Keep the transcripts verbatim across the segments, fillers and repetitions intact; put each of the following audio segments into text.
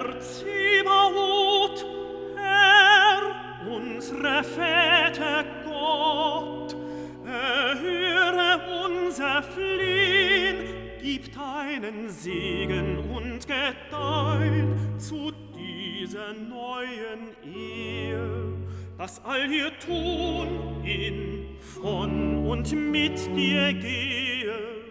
Herr Zebaoth, Herr, unsere Väter Gott, erhöre unser Flehen, gib deinen Segen und Gedeih zu dieser neuen Ehe, dass all ihr Tun in, von und mit dir gehe.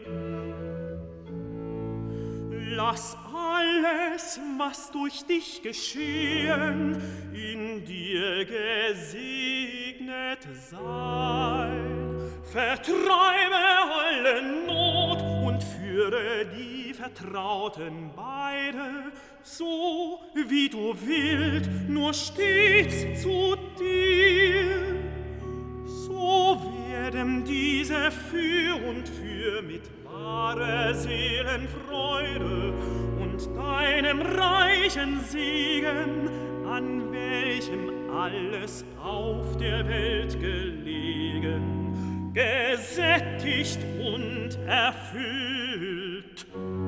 Lass alles, was durch dich geschehen, in dir gesegnet sein. Vertreibe alle Not und führe die Vertrauten beide, so wie du willst, nur stets zu dir. So werden diese für und für mit wahrer Seelenfreude und deinem reichen Segen, an welchem alles auf der Welt gelegen, gesättigt und erfüllt